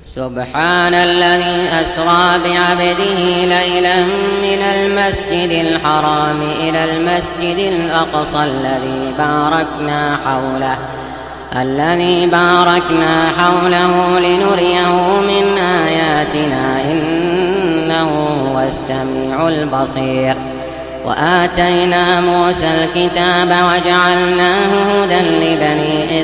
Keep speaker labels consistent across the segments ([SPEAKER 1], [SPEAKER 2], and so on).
[SPEAKER 1] سبحان الذي أسرى بعبده ليلا من المسجد الحرام إلى المسجد الأقصى الذي باركنا حوله لنريه من آياتنا إنه هو السميع البصير. وآتينا موسى الكتاب وجعلناه هدى لبني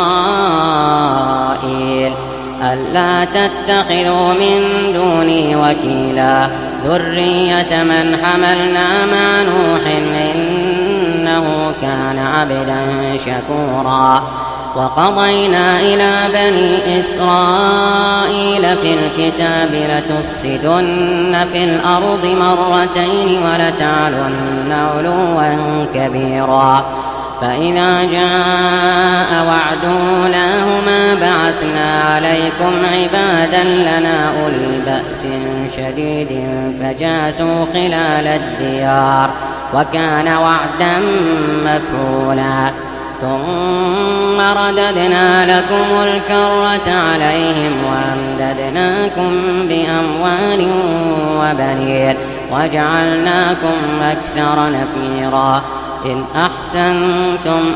[SPEAKER 1] إسرائيل ألا تتخذوا من دوني وكيلا ذرية من حملنا مع نوح إنه كان عبدا شكورا. وقضينا إلى بني إسرائيل في الكتاب لتفسدن في الأرض مرتين ولتعلن علوا كبيرا فإذا جاء وعد أولاهما بعثنا عليكم عبادا لنا أولي بأس شديد فجاسوا خلال الديار وكان وعدا مفعولا. ثم رددنا لكم الكرة عليهم وأمددناكم بأموال وبنين وجعلناكم أكثر نفيرا. إن أحسنتم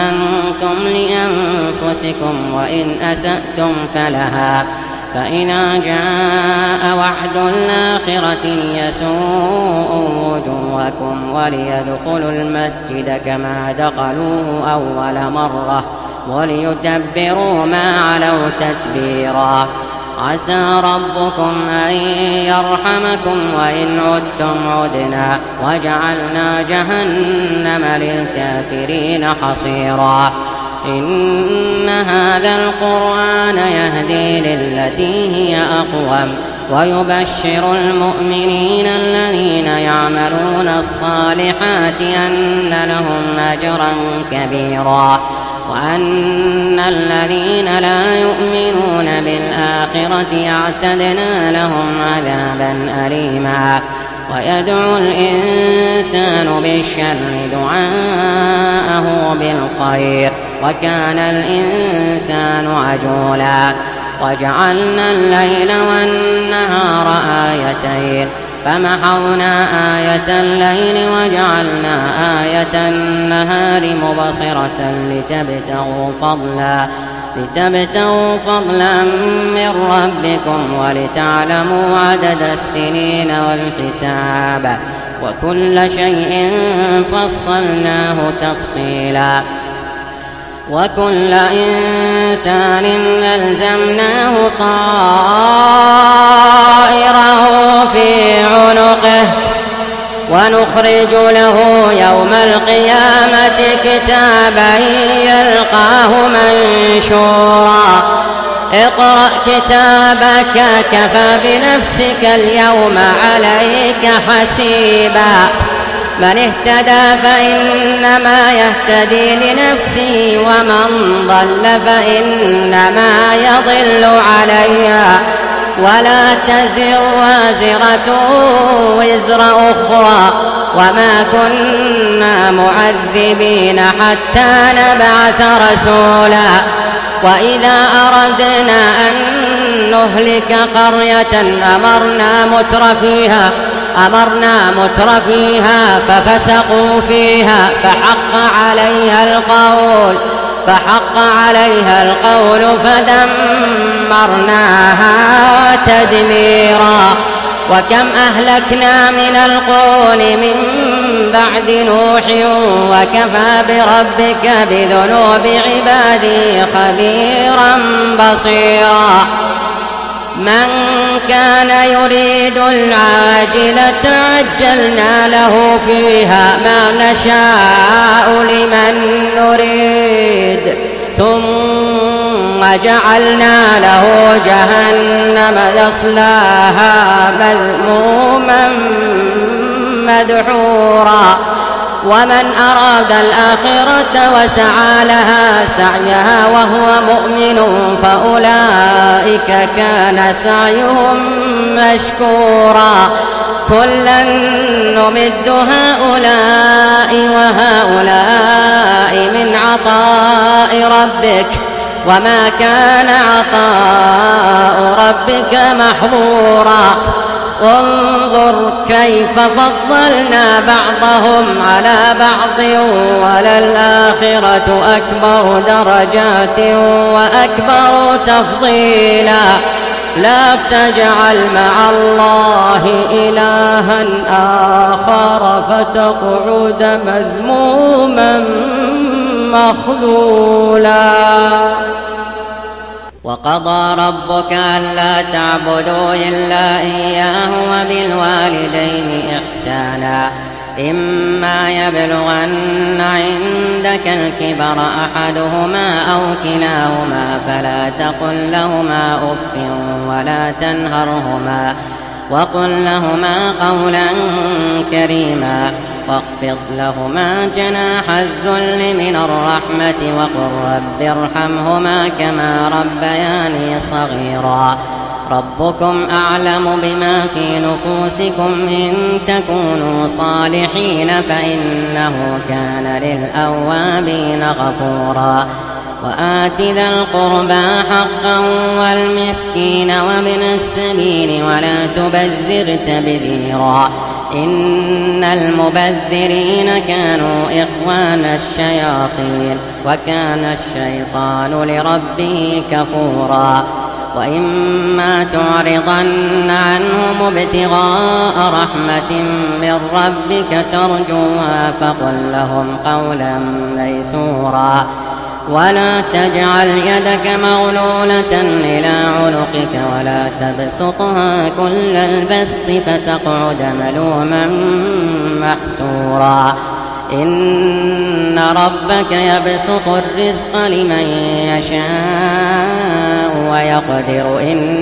[SPEAKER 1] لأنفسكم وإن أسأتم فلها فإذا جاء وعد الآخرة ليسوءوا وجوهكم وليدخلوا المسجد كما دخلوه أول مرة وليتبروا ما علوا تتبيرا. عسى ربكم أن يرحمكم وإن عدتم عدنا وجعلنا جهنم للكافرين حصيرا. إن هذا القرآن يهدي للتي هي أقوم ويبشر المؤمنين الذين يعملون الصالحات أن لهم أجرا كبيرا وأن الذين لا يؤمنون بالآخرة اعتدنا لهم عذابا أليما. ويدعو الإنسان بالشر دعاءه بالخير وكان الإنسان عجولا. وجعلنا الليل والنهار آيتين فمحونا آية الليل وجعلنا آية النهار مبصرة لتبتغوا فضلا من ربكم ولتعلموا عدد السنين والحساب وكل شيء فصلناه تفصيلا. وكل إنسان ألزمناه طائره في عنقه ونخرج له يوم القيامة كتابا يلقاه منشورا. اقرأ كتابك كفى بنفسك اليوم عليك حسيبا. من اهتدى فإنما يهتدي لنفسه ومن ضل فإنما يضل عليها ولا تزر وازرة وزر أخرى وما كنا معذبين حتى نبعث رسولا. وإذا أردنا أن نهلك قرية أمرنا مترفيها ففسقوا فيها فحق عليها القول فدمرناها تدميرا. وكم أهلكنا من القرون من بعد نوح وكفى بربك بذنوب عباده خبيرا بصيرا. من كان يريد العاجلة عجلنا له فيها ما نشاء لمن نريد ثم جعلنا له جهنم يصلاها مذموما مدحورا. ومن أراد الآخرة وسعى لها سعيها وهو مؤمن فأولئك كان سعيهم مشكورا. كلا نمد هؤلاء وهؤلاء من عطاء ربك وما كان عطاء ربك محظورا انظر كيف فضلنا بعضهم على بعض وللآخرة أكبر درجات وأكبر تفضيلا لا تجعل مع الله إلها آخر فتقعد مذموما مخذولا. وقضى ربك ألا تعبدوا إلا إياه وبالوالدين إحسانا إما يبلغن عندك الكبر أحدهما أو كلاهما فلا تقل لهما أف ولا تنهرهما وقل لهما قولا كريما واخفض لهما جناح الذل من الرحمة وقل رب ارحمهما كما ربياني صغيرا ربكم أعلم بما في نفوسكم إن تكونوا صالحين فإنه كان للأوابين غفورا وآت ذا القربى حقا والمسكين وابن السبيل ولا تبذر تبذيرا إن المبذرين كانوا إخوان الشياطين وكان الشيطان لربه كفورا وإما تعرضن عنهم ابتغاء رحمة من ربك ترجوها فقل لهم قولا ميسورا ولا تجعل يدك مغلولة إلى عنقك ولا تبسطها كل البسط فتقعد ملوما محسورا إن ربك يبسط الرزق لمن يشاء ويقدر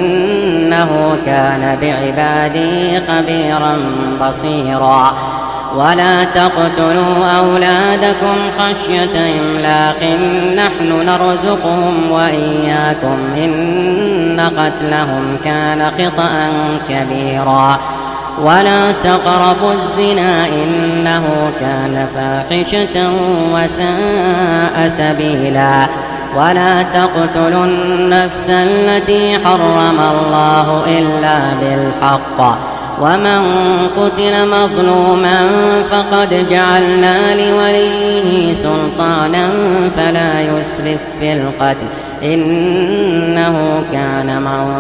[SPEAKER 1] إنه كان بعباده خبيرا بصيرا ولا تقتلوا أولادكم خشية إملاق نحن نرزقهم وإياكم إن قتلهم كان خطأ كبيرا ولا تقربوا الزنا إنه كان فاحشة وساء سبيلا ولا تقتلوا النفس التي حرم الله إلا بالحق ومن قتل مظلوما فقد جعلنا لوليه سلطانا فلا يسرف في القتل إنه كان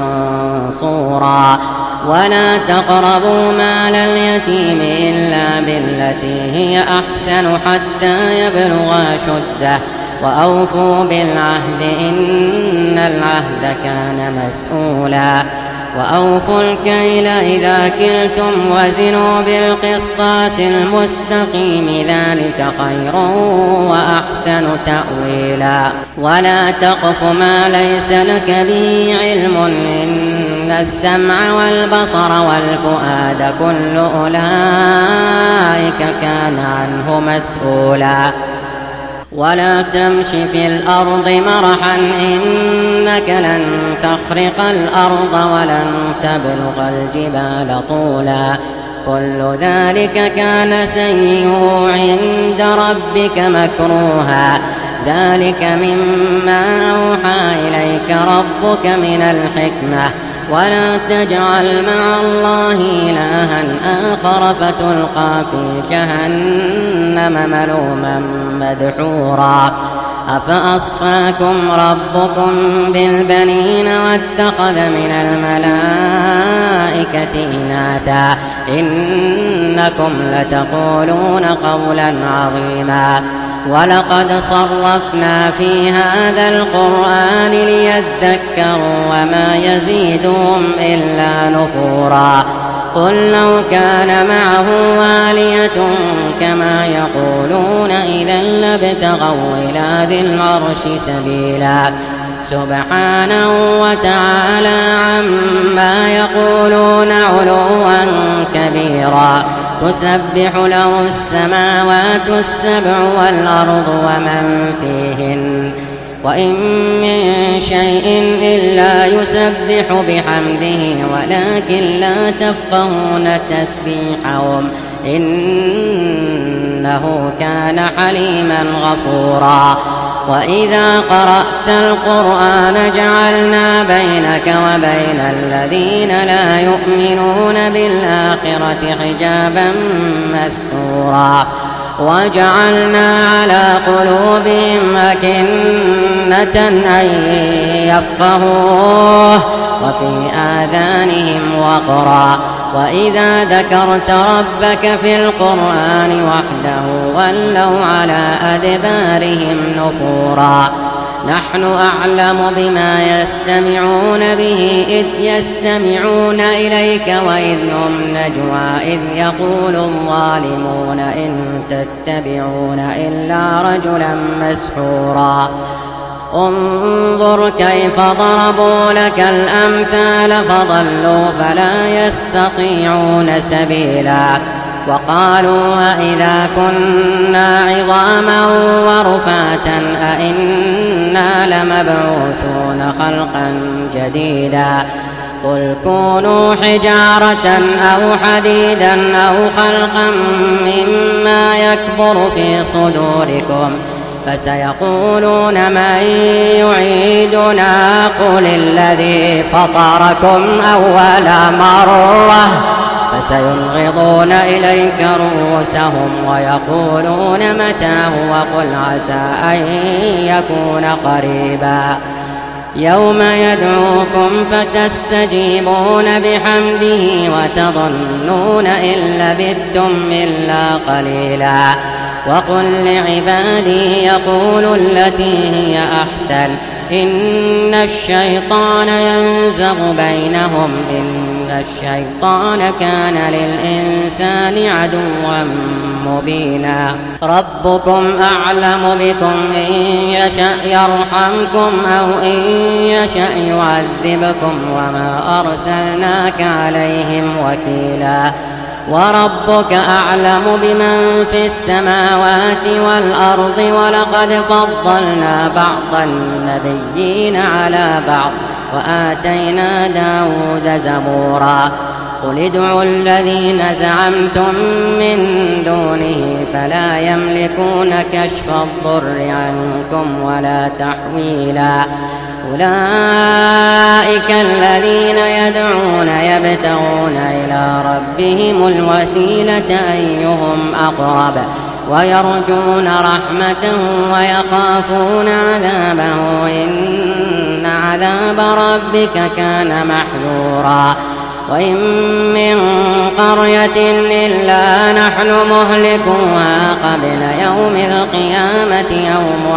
[SPEAKER 1] منصورا ولا تقربوا مال اليتيم إلا بالتي هي أحسن حتى يبلغ أشده وأوفوا بالعهد إن العهد كان مسؤولا وأوفوا الكيل إذا كلتم وزنوا بالقسطاس المستقيم ذلك خير وأحسن تأويلا ولا تقف ما ليس لك به علم إن السمع والبصر والفؤاد كل أولئك كان عنه مسؤولا ولا تمش في الأرض مرحا إنك لن تخرق الأرض ولن تبلغ الجبال طولا كل ذلك كان سيئه عند ربك مكروها ذلك مما أوحى إليك ربك من الحكمة ولا تجعل مع الله إلها آخر فتلقى في جهنم ملوما مدحورا أفأصفاكم ربكم بالبنين واتخذ من الملائكة إناثا إنكم لتقولون قولا عظيما ولقد صرفنا في هذا القرآن ليذكروا وما يزيدهم إلا نفورا قل لو كان معه آلية كما يقولون إذا لابتغوا إلى ذي العرش سبيلا سبحانه وتعالى عما يقولون علوا كبيرا تسبح له السماوات السبع والأرض ومن فيهن وإن من شيء إلا يسبح بحمده ولكن لا تفقهون تسبيحهم إنه كان حليما غفورا وإذا قرأت القرآن جعلنا بينك وبين الذين لا يؤمنون بالآخرة حجابا مستورا وجعلنا على قلوبهم أكنة أن يفقهوه وفي آذانهم وقرا وإذا ذكرت ربك في القرآن وحده ولوا على أدبارهم نفورا نحن أعلم بما يستمعون به إذ يستمعون إليك وإذ هم نجوى إذ يقول الظالمون إن تتبعون إلا رجلا مسحورا انظر كيف ضربوا لك الأمثال فضلوا فلا يستطيعون سبيلا وقالوا أإذا كنا عظاما ورفاتا أإنا لمبعوثون خلقا جديدا قل كونوا حجارة أو حديدا أو خلقا مما يكبر في صدوركم فسيقولون من يعيدنا قل الذي فطركم أول مرة فسينغضون إليك رؤوسهم ويقولون متى هو قل عسى أن يكون قريبا يوم يدعوكم فتستجيبون بحمده وتظنون إن لبثتم إلا قليلا وقل لعبادي يقولوا التي هي أحسن إن الشيطان ينزغ بينهم إن الشيطان كان للإنسان عدوا مبينا ربكم أعلم بكم إن يشأ يرحمكم أو إن يشأ يعذبكم وما أرسلناك عليهم وكيلا وربك أعلم بمن في السماوات والأرض ولقد فضلنا بعض النبيين على بعض وآتينا داود زبورا قل ادعوا الذين زعمتم من دونه فلا يملكون كشف الضر عنكم ولا تحويلا أولئك الذين يدعون يبتغون إلى ربهم الوسيلة أيهم أقرب ويرجون رحمته ويخافون عذابه إن عذاب ربك كان محذورا وإن من قرية إلا نحن مهلكوها قبل يوم القيامة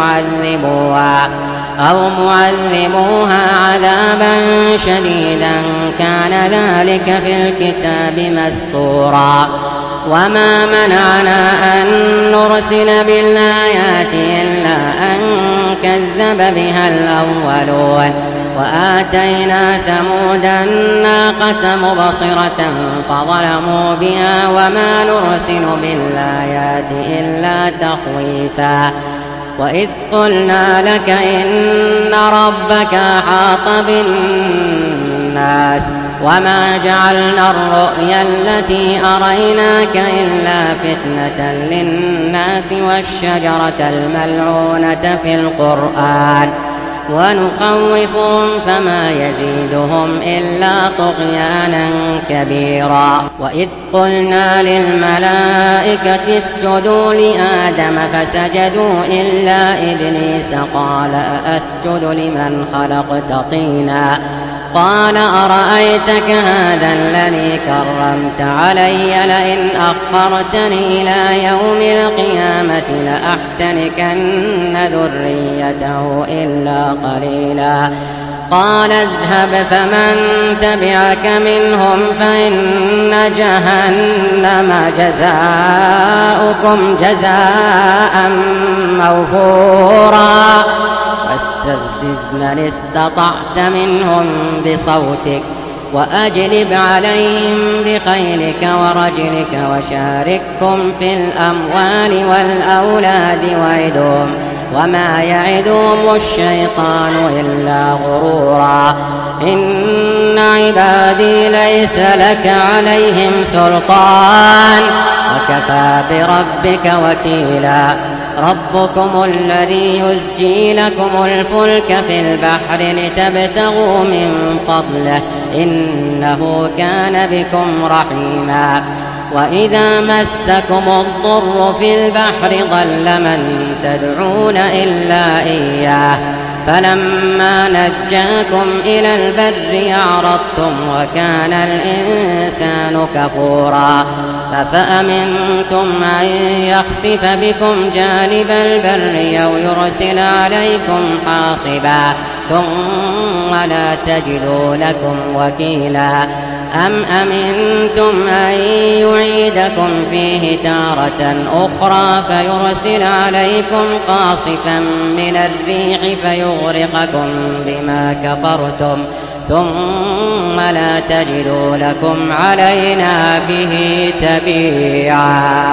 [SPEAKER 1] أو معذبوها عذابا شديدا كان ذلك في الكتاب مسطورا وما منعنا أن نرسل بالآيات إلا أن كذب بها الأولون وآتينا ثمود الناقة مبصرة فظلموا بها وما نرسل بالآيات إلا تخويفا وإذ قلنا لك إن ربك أحاط بالناس وما جعلنا الرؤيا التي أريناك إلا فتنة للناس والشجرة الملعونة في القرآن ونخوفهم فما يزيدهم إلا طغيانا كبيرا وإذ قلنا للملائكة اسجدوا لآدم فسجدوا إلا إبليس قال أأسجد لمن خلقت طينا قال أرأيتك هذا الذي كرمت علي لئن أخرتني إلى يوم القيامة لأحتنكن ذريته إلا قليلا قال اذهب فمن تبعك منهم فإن جهنم جزاؤكم جزاء موفورا واستفزز من استطعت منهم بصوتك وأجلب عليهم بخيلك ورجلك وشاركهم في الأموال والأولاد وعدهم وما يعدهم الشيطان إلا غرورا إن عبادي ليس لك عليهم سلطان وكفى بربك وكيلا ربكم الذي يزجي لكم الفلك في البحر لتبتغوا من فضله إنه كان بكم رحيما وإذا مسكم الضر في البحر ضل من تدعون إلا إياه فلما نجاكم إلى البر أعرضتم وكان الإنسان كفورا أفأمنتم أن يخسف بكم جانب البر أو يرسل عليكم حاصبا ثم لا تجدوا لكم وكيلا أم أمنتم أن يعيدكم فيه تارة أخرى فيرسل عليكم قاصفا من الريح فيغرقكم بما كفرتم ثم لا تجدوا لكم علينا به تبيعا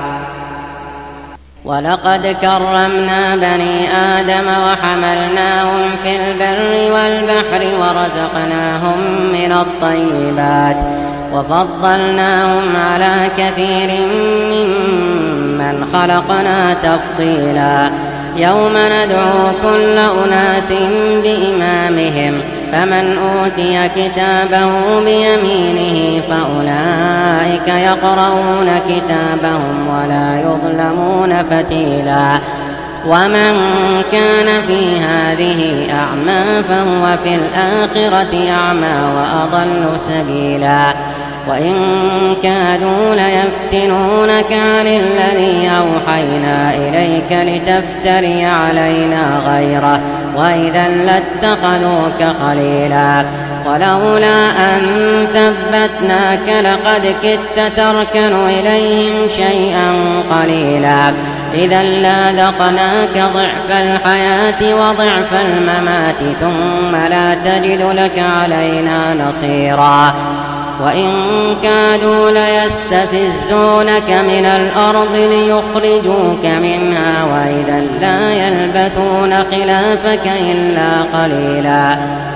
[SPEAKER 1] ولقد كرمنا بني آدم وحملناهم في البر والبحر ورزقناهم من الطيبات وفضلناهم على كثير ممن خلقنا تفضيلا يوم ندعو كل أناس بإمامهم فمن أوتي كتابه بيمينه فأولئك يقرؤون كتابهم ولا يظلمون فتيلا ومن كان في هذه أعمى فهو في الآخرة أعمى وأضل سبيلا وإن كادوا ليفتنونك عن الذي أوحينا إليك لتفتري علينا غيره وإذا لاتخذوك خليلا ولولا أن ثبتناك لقد كدت تركن إليهم شيئا قليلا إذا لاذقناك ضعف الحياة وضعف الممات ثم لا تجد لك علينا نصيرا وإن كادوا ليستفزونك من الأرض ليخرجوك منها وإذا لا يلبثون خلافك إلا قليلا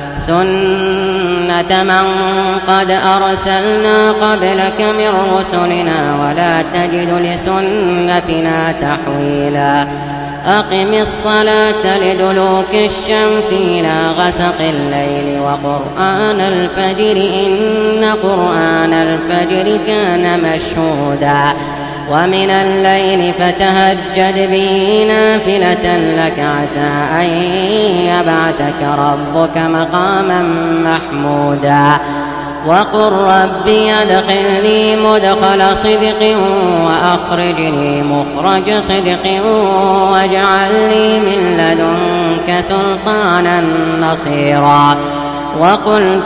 [SPEAKER 1] سنة من قد أرسلنا قبلك من رسلنا ولا تجد لسنتنا تحويلا أقم الصلاة لدلوك الشمس إلى غسق الليل وقرآن الفجر إن قرآن الفجر كان مشهودا ومن الليل فتهجد به نافلة لك عسى أن يبعثك ربك مقاما محمودا وقل ربي أدخلني مدخل صدق وأخرجني مخرج صدق واجعل لي من لدنك سلطانا نصيرا وقل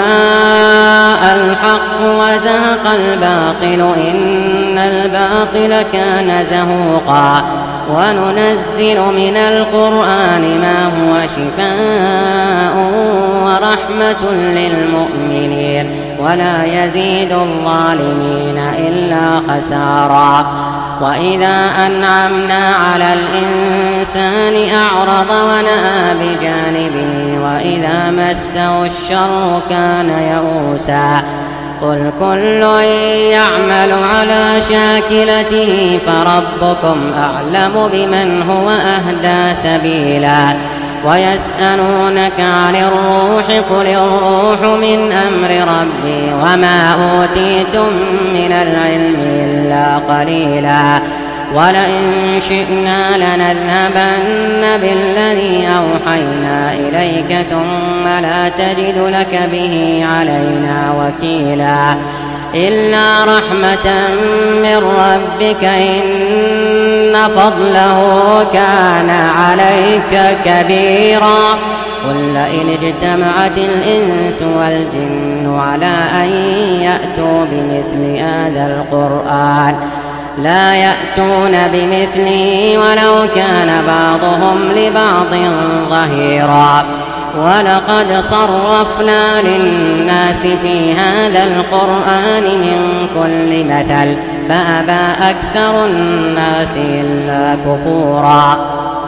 [SPEAKER 1] جاء الحق وزهق الباطل إن الباطل كان زهوقا وننزل من القرآن ما هو شفاء ورحمة للمؤمنين ولا يزيد الظالمين إلا خسارا وإذا أنعمنا على الإنسان أعرض ونأى بجانبه وإذا مسه الشر كان يئوسا قل كل يعمل على شاكلته فربكم أعلم بمن هو أهدى سبيلا ويسألونك عن الروح قل الروح من أمر ربي وما أوتيتم من العلم إلا قليلا ولئن شئنا لنذهبن بالذي أوحينا إليك ثم لا تجد لك به علينا وكيلا إلا رحمة من ربك إن فضله كان عليك كبيرا قل لئن اجتمعت الإنس والجن على أن يأتوا بمثل هذا القرآن لا يأتون بمثله ولو كان بعضهم لبعض ظهيرا ولقد صرفنا للناس في هذا القرآن من كل مثل فأبى أكثر الناس إلا كفورا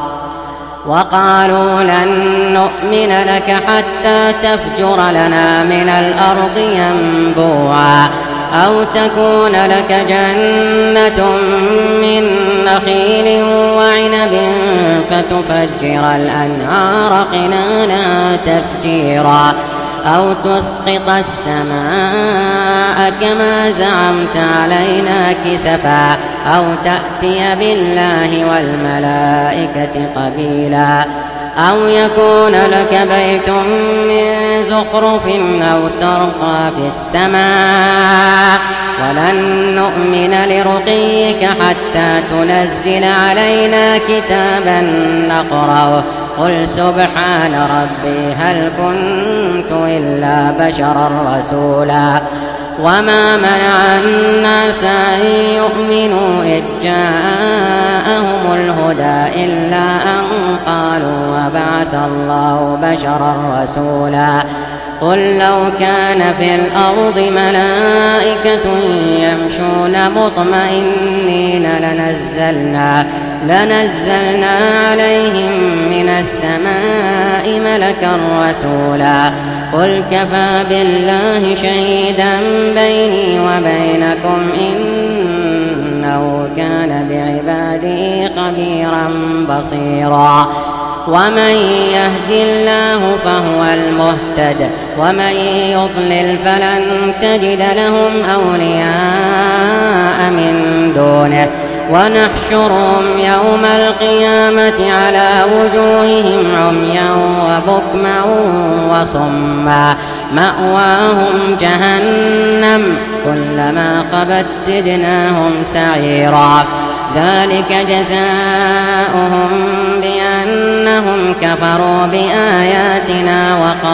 [SPEAKER 1] وقالوا لن نؤمن لك حتى تفجر لنا من الأرض ينبوعا أو تكون لك جنة من نخيل وعنب فتفجر الأنهار خلالها تفجيرا أو تسقط السماء كما زعمت علينا كسفا أو تأتي بالله والملائكة قبيلا أو يكون لك بيت من زخرف أو ترقى في السماء ولن نؤمن لرقيك حتى تنزل علينا كتابا نقرأه قل سبحان ربي هل كنت إلا بشرا رسولا وما منع الناس أن يؤمنوا إذ جاءهم الهدى إلا أن قالوا وبعث الله بشرا رسولا قل لو كان في الأرض ملائكة يمشون مطمئنين لنزلنا عليهم من السماء ملكا رسولا قل كفى بالله شهيدا بيني وبينكم إنه كان بعباده خبيرا بصيرا ومن يهد الله فهو المهتد ومن يضلل فلن تجد لهم أولياء من دونه ونحشرهم يوم القيامة على وجوههم عميا وبكما وصما مأواهم جهنم كلما خبت زدناهم سعيرا ذلك جزاؤهم بأنهم كفروا بآياتنا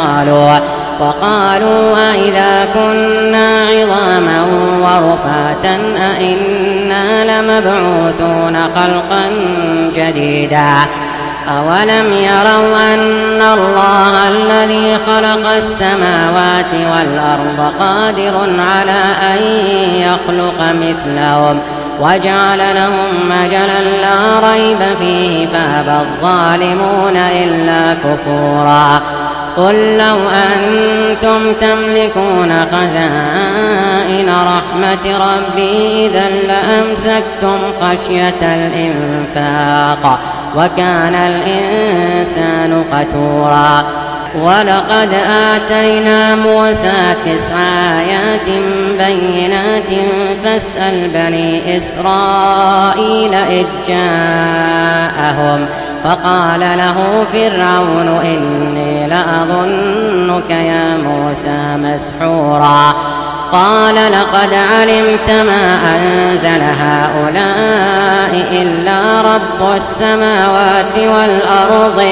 [SPEAKER 1] وقالوا أإذا كنا عظاما ورفاتا أإنا لمبعوثون خلقا جديدا أولم يروا أن الله الذي خلق السماوات والأرض قادر على أن يخلق مثلهم وجعل لهم أجلا لا ريب فيه فأبى الظالمون إلا كفورا قل لو أنتم تملكون خزائن رحمة ربي إذا لأمسكتم خشية الإنفاق وكان الإنسان قتورا ولقد آتينا موسى 9 آيات بينات فاسأل بني إسرائيل إذ جاءهم فقال له فرعون إني لأظنك يا موسى مسحورا قال لقد علمت ما أنزل هؤلاء إلا رب السماوات والأرض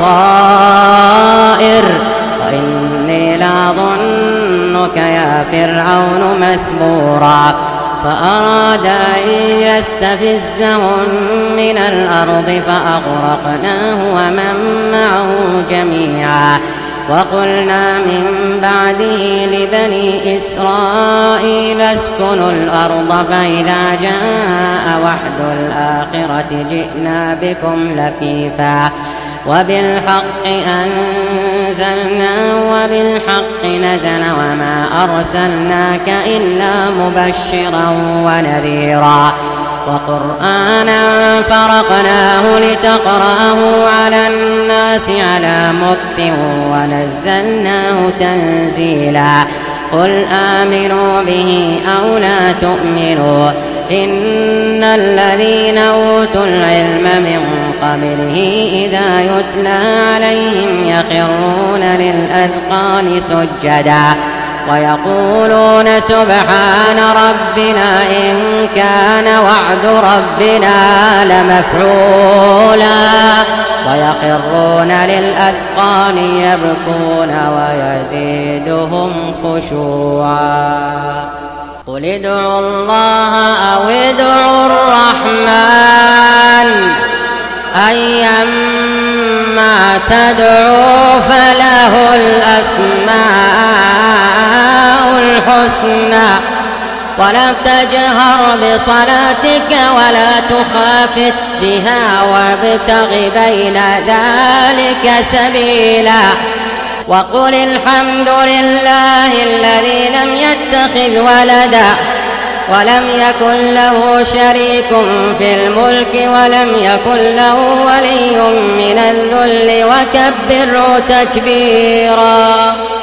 [SPEAKER 1] بصائر وإني لأظنك يا فرعون مثبورا فأراد أن يستفزهم من الأرض فأغرقناه ومن معه جميعا وقلنا من بعده لبني إسرائيل اسكنوا الأرض فإذا جاء وعد الآخرة جئنا بكم لفيفا وبالحق أنزلنا وبالحق نزل وما أرسلناك إلا مبشرا ونذيرا وقرآنا فرقناه لتقرأه على الناس على مكث ونزلناه تنزيلا قل آمنوا به أو لا تؤمنوا إن الذين أوتوا العلم من قبله إذا يتلى عليهم يخرون للأذقان سجدا ويقولون سبحان ربنا إن كان وعد ربنا لمفعولا ويخرون للأذقان يبكون ويزيدهم خشوعا قل ادعوا الله أو ادعوا الرحمن أيما تدعوا فله الأسماء الحسنى ولا تجهر بصلاتك ولا تخافت بها وابتغ بين ذلك سبيلا وقل الحمد لله الذي لم يتخذ ولدا ولم يكن له شريك في الملك ولم يكن له ولي من الذل وكبره تكبيرا.